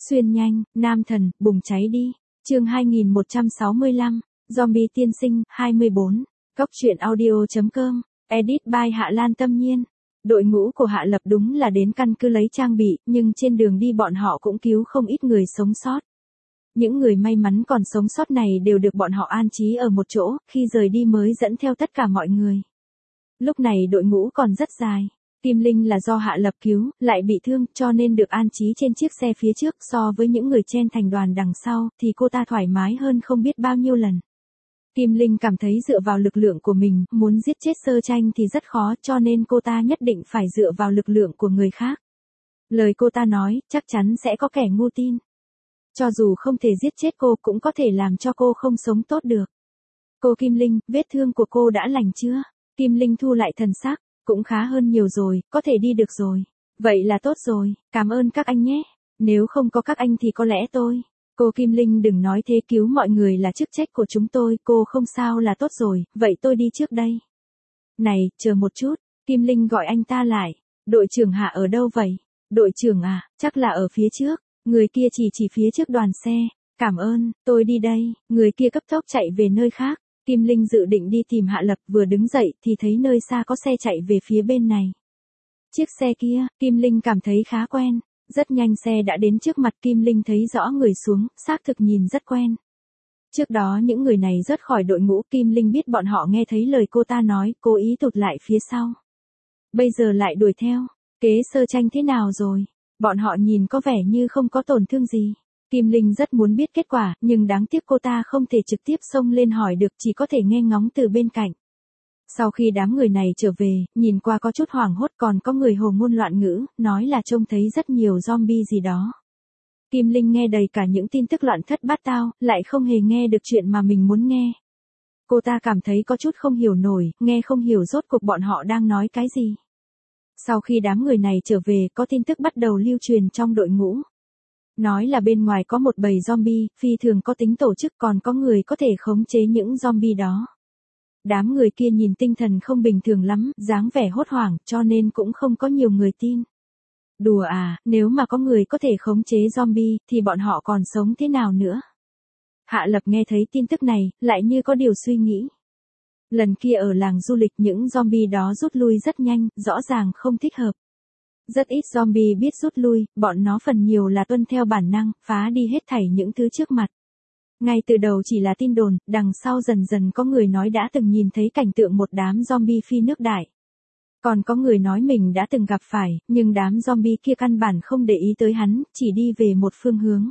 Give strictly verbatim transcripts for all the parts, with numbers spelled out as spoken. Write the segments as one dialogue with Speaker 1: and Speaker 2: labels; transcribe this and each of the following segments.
Speaker 1: Xuyên nhanh, nam thần, bùng cháy đi. Chương hai nghìn một trăm sáu mươi lăm, Zombie tiên sinh, hai mươi bốn. Cốc truyện audio chấm com, edit by Hạ Lan Tâm Nhiên. Đội ngũ của Hạ Lập đúng là đến căn cứ lấy trang bị, nhưng trên đường đi bọn họ cũng cứu không ít người sống sót. Những người may mắn còn sống sót này đều được bọn họ an trí ở một chỗ, khi rời đi mới dẫn theo tất cả mọi người. Lúc này đội ngũ còn rất dài. Kim Linh là do Hạ Lập cứu, lại bị thương, cho nên được an trí trên chiếc xe phía trước, so với những người chen thành đoàn đằng sau, thì cô ta thoải mái hơn không biết bao nhiêu lần. Kim Linh cảm thấy dựa vào lực lượng của mình, muốn giết chết Sơ Tranh thì rất khó, cho nên cô ta nhất định phải dựa vào lực lượng của người khác. Lời cô ta nói, chắc chắn sẽ có kẻ ngu tin. Cho dù không thể giết chết cô, cũng có thể làm cho cô không sống tốt được. Cô Kim Linh, vết thương của cô đã lành chưa? Kim Linh thu lại thần sắc. Cũng khá hơn nhiều rồi, có thể đi được rồi. Vậy là tốt rồi, cảm ơn các anh nhé. Nếu không có các anh thì có lẽ tôi. Cô Kim Linh đừng nói thế, cứu mọi người là chức trách của chúng tôi, cô không sao là tốt rồi, vậy tôi đi trước đây. Này, chờ một chút, Kim Linh gọi anh ta lại. Đội trưởng Hạ ở đâu vậy? Đội trưởng à, chắc là ở phía trước. Người kia chỉ chỉ phía trước đoàn xe. Cảm ơn, tôi đi đây. Người kia cấp tốc chạy về nơi khác. Kim Linh dự định đi tìm Hạ Lập, vừa đứng dậy thì thấy nơi xa có xe chạy về phía bên này. Chiếc xe kia, Kim Linh cảm thấy khá quen. Rất nhanh xe đã đến trước mặt, Kim Linh thấy rõ người xuống, xác thực nhìn rất quen. Trước đó những người này rớt khỏi đội ngũ, Kim Linh biết bọn họ nghe thấy lời cô ta nói, cố ý tụt lại phía sau. Bây giờ lại đuổi theo, kế Sơ Tranh thế nào rồi? Bọn họ nhìn có vẻ như không có tổn thương gì. Kim Linh rất muốn biết kết quả, nhưng đáng tiếc cô ta không thể trực tiếp xông lên hỏi được, chỉ có thể nghe ngóng từ bên cạnh. Sau khi đám người này trở về, nhìn qua có chút hoảng hốt, còn có người hồ ngôn loạn ngữ, nói là trông thấy rất nhiều zombie gì đó. Kim Linh nghe đầy cả những tin tức loạn thất bát tao, lại không hề nghe được chuyện mà mình muốn nghe. Cô ta cảm thấy có chút không hiểu nổi, nghe không hiểu rốt cuộc bọn họ đang nói cái gì. Sau khi đám người này trở về, có tin tức bắt đầu lưu truyền trong đội ngũ. Nói là bên ngoài có một bầy zombie, phi thường có tính tổ chức, còn có người có thể khống chế những zombie đó. Đám người kia nhìn tinh thần không bình thường lắm, dáng vẻ hốt hoảng, cho nên cũng không có nhiều người tin. Đùa à, nếu mà có người có thể khống chế zombie, thì bọn họ còn sống thế nào nữa? Hạ Lập nghe thấy tin tức này, lại như có điều suy nghĩ. Lần kia ở làng du lịch những zombie đó rút lui rất nhanh, rõ ràng không thích hợp. Rất ít zombie biết rút lui, bọn nó phần nhiều là tuân theo bản năng, phá đi hết thảy những thứ trước mặt. Ngay từ đầu chỉ là tin đồn, đằng sau dần dần có người nói đã từng nhìn thấy cảnh tượng một đám zombie phi nước đại. Còn có người nói mình đã từng gặp phải, nhưng đám zombie kia căn bản không để ý tới hắn, chỉ đi về một phương hướng.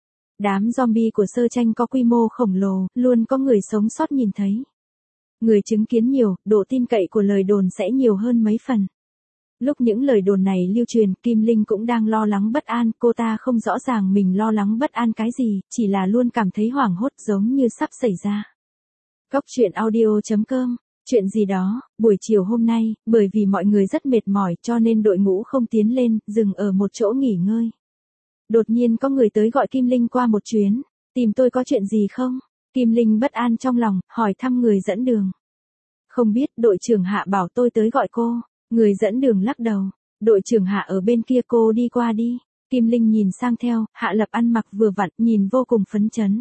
Speaker 1: Đám zombie của Sơ Tranh có quy mô khổng lồ, luôn có người sống sót nhìn thấy. Người chứng kiến nhiều, độ tin cậy của lời đồn sẽ nhiều hơn mấy phần. Lúc những lời đồn này lưu truyền, Kim Linh cũng đang lo lắng bất an, cô ta không rõ ràng mình lo lắng bất an cái gì, chỉ là luôn cảm thấy hoảng hốt giống như sắp xảy ra. Cốc truyện audio chấm com, chuyện gì đó, buổi chiều hôm nay, bởi vì mọi người rất mệt mỏi cho nên đội ngũ không tiến lên, dừng ở một chỗ nghỉ ngơi. Đột nhiên có người tới gọi Kim Linh qua một chuyến, tìm tôi có chuyện gì không? Kim Linh bất an trong lòng, hỏi thăm người dẫn đường. Không biết, đội trưởng Hạ bảo tôi tới gọi cô. Người dẫn đường lắc đầu. Đội trưởng Hạ ở bên kia, cô đi qua đi. Kim Linh nhìn sang theo, Hạ Lập ăn mặc vừa vặn, nhìn vô cùng phấn chấn.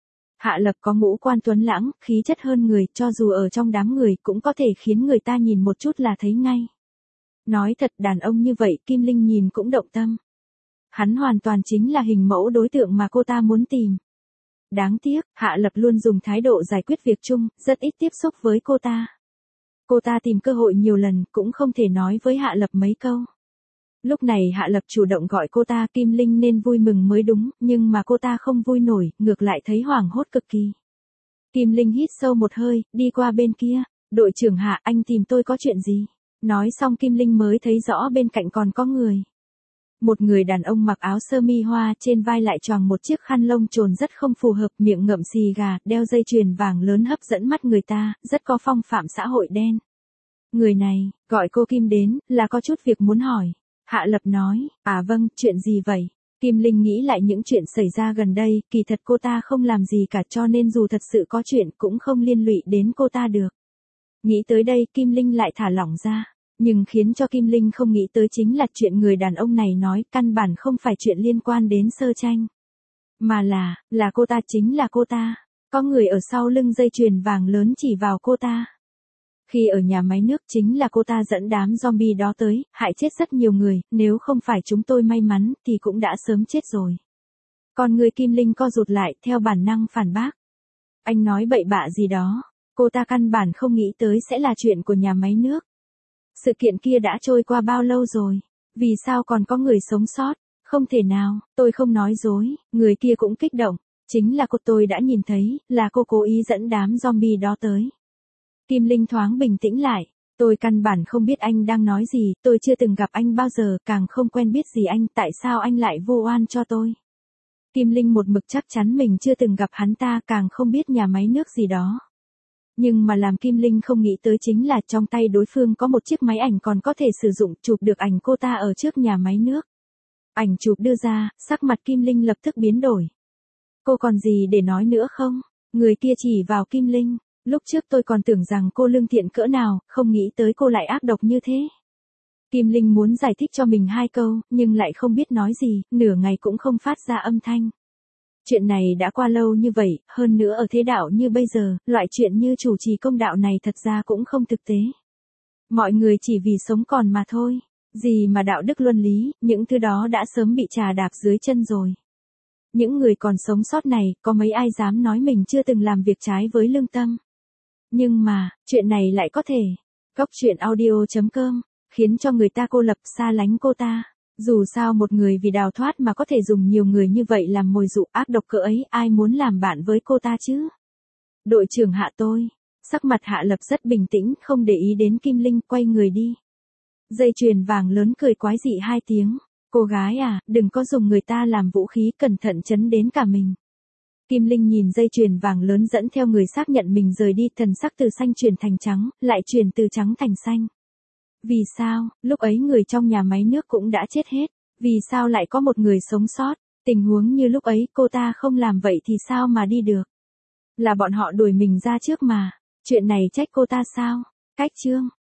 Speaker 1: Hạ Lập có ngũ quan tuấn lãng, khí chất hơn người, cho dù ở trong đám người cũng có thể khiến người ta nhìn một chút là thấy ngay. Nói thật, đàn ông như vậy, Kim Linh nhìn cũng động tâm. Hắn hoàn toàn chính là hình mẫu đối tượng mà cô ta muốn tìm. Đáng tiếc, Hạ Lập luôn dùng thái độ giải quyết việc chung, rất ít tiếp xúc với cô ta. Cô ta tìm cơ hội nhiều lần, cũng không thể nói với Hạ Lập mấy câu. Lúc này Hạ Lập chủ động gọi cô ta, Kim Linh nên vui mừng mới đúng, nhưng mà cô ta không vui nổi, ngược lại thấy hoảng hốt cực kỳ. Kim Linh hít sâu một hơi, đi qua bên kia. Đội trưởng Hạ, anh tìm tôi có chuyện gì? Nói xong Kim Linh mới thấy rõ bên cạnh còn có người. Một người đàn ông mặc áo sơ mi hoa, trên vai lại choàng một chiếc khăn lông trồn rất không phù hợp, miệng ngậm xì gà, đeo dây chuyền vàng lớn hấp dẫn mắt người ta, rất có phong phạm xã hội đen. Người này, gọi cô Kim đến, là có chút việc muốn hỏi. Hạ Lập nói, à vâng, chuyện gì vậy? Kim Linh nghĩ lại những chuyện xảy ra gần đây, kỳ thật cô ta không làm gì cả, cho nên dù thật sự có chuyện cũng không liên lụy đến cô ta được. Nghĩ tới đây, Kim Linh lại thả lỏng ra. Nhưng khiến cho Kim Linh không nghĩ tới chính là chuyện người đàn ông này nói căn bản không phải chuyện liên quan đến Sơ Tranh. Mà là, là cô ta chính là cô ta. Có người ở sau lưng dây chuyền vàng lớn chỉ vào cô ta. Khi ở nhà máy nước chính là cô ta dẫn đám zombie đó tới, hại chết rất nhiều người, nếu không phải chúng tôi may mắn thì cũng đã sớm chết rồi. Còn người Kim Linh co rụt lại theo bản năng phản bác. Anh nói bậy bạ gì đó, cô ta căn bản không nghĩ tới sẽ là chuyện của nhà máy nước. Sự kiện kia đã trôi qua bao lâu rồi, vì sao còn có người sống sót, không thể nào, tôi không nói dối, người kia cũng kích động, chính là cô tôi đã nhìn thấy, là cô cố ý dẫn đám zombie đó tới. Kim Linh thoáng bình tĩnh lại, tôi căn bản không biết anh đang nói gì, tôi chưa từng gặp anh bao giờ, càng không quen biết gì anh, tại sao anh lại vu oan cho tôi. Kim Linh một mực chắc chắn mình chưa từng gặp hắn ta, càng không biết nhà máy nước gì đó. Nhưng mà làm Kim Linh không nghĩ tới chính là trong tay đối phương có một chiếc máy ảnh còn có thể sử dụng chụp được ảnh cô ta ở trước nhà máy nước. Ảnh chụp đưa ra, sắc mặt Kim Linh lập tức biến đổi. Cô còn gì để nói nữa không? Người kia chỉ vào Kim Linh. Lúc trước tôi còn tưởng rằng cô lương thiện cỡ nào, không nghĩ tới cô lại ác độc như thế. Kim Linh muốn giải thích cho mình hai câu, nhưng lại không biết nói gì, nửa ngày cũng không phát ra âm thanh. Chuyện này đã qua lâu như vậy, hơn nữa ở thế đạo như bây giờ, loại chuyện như chủ trì công đạo này thật ra cũng không thực tế. Mọi người chỉ vì sống còn mà thôi. Gì mà đạo đức luân lý, những thứ đó đã sớm bị trà đạp dưới chân rồi. Những người còn sống sót này, có mấy ai dám nói mình chưa từng làm việc trái với lương tâm. Nhưng mà, chuyện này lại có thể. Góc truyện audio chấm com, khiến cho người ta cô lập xa lánh cô ta. Dù sao một người vì đào thoát mà có thể dùng nhiều người như vậy làm mồi dụ ác độc cỡ ấy, ai muốn làm bạn với cô ta chứ? Đội trưởng Hạ tôi. Sắc mặt Hạ Lập rất bình tĩnh, không để ý đến Kim Linh, quay người đi. Dây chuyền vàng lớn cười quái dị hai tiếng. Cô gái à, đừng có dùng người ta làm vũ khí, cẩn thận chấn đến cả mình. Kim Linh nhìn dây chuyền vàng lớn dẫn theo người xác nhận mình rời đi, thần sắc từ xanh chuyển thành trắng, lại chuyển từ trắng thành xanh. Vì sao, lúc ấy người trong nhà máy nước cũng đã chết hết, vì sao lại có một người sống sót, tình huống như lúc ấy cô ta không làm vậy thì sao mà đi được. Là bọn họ đuổi mình ra trước mà, chuyện này trách cô ta sao, cách chương.